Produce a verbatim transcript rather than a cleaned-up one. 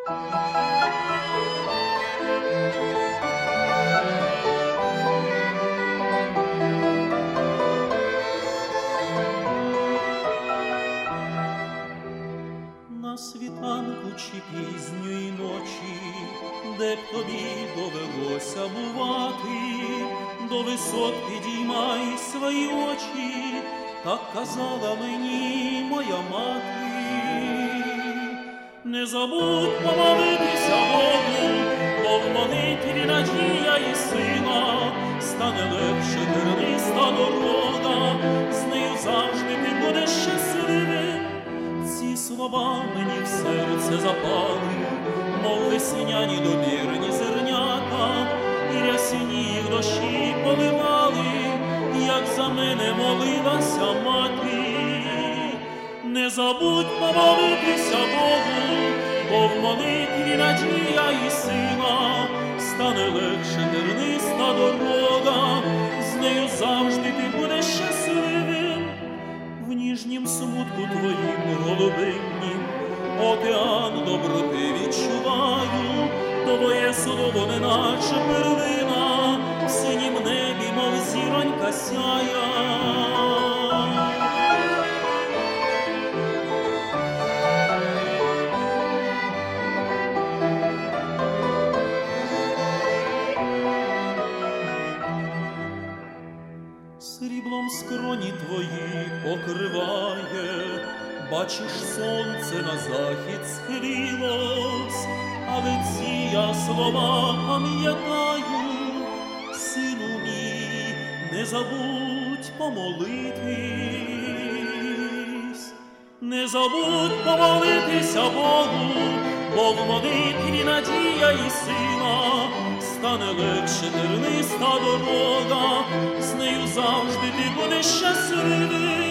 На світанку чи пізньої ночі, де б тобі довелося бувати, до висот підіймай свої очі, так казала мені моя мати. Не забудь помолитися Богу, бо в молитві надія і сила, стане легше терниста дорога, з нею завжди ти будеш щасливим. Ці слова мені в серце запали, мов весняні добірні зернята, і рясні їх дощі поливали, як за мене молилася мати. Не забудь помолитися Богу, бо в молитві надія і сила, стане легше терниста дорога, з нею завжди ти будеш щасливим. В ніжнім смутку твоїм голубиннім океан доброти відчуваю, твоє слово неначе перлина, в синім небі, мов зіронька сяя. Сріблом скроні твої покриває, бачиш, сонце на захід схилилось, але ці я слова пам'ятаю. Сину мій, не забудь помолитись, не забудь помолитися Богу, бо в молитві надія і сила, стане легше терниста дорога, з нею завжди ти будеш щасливий.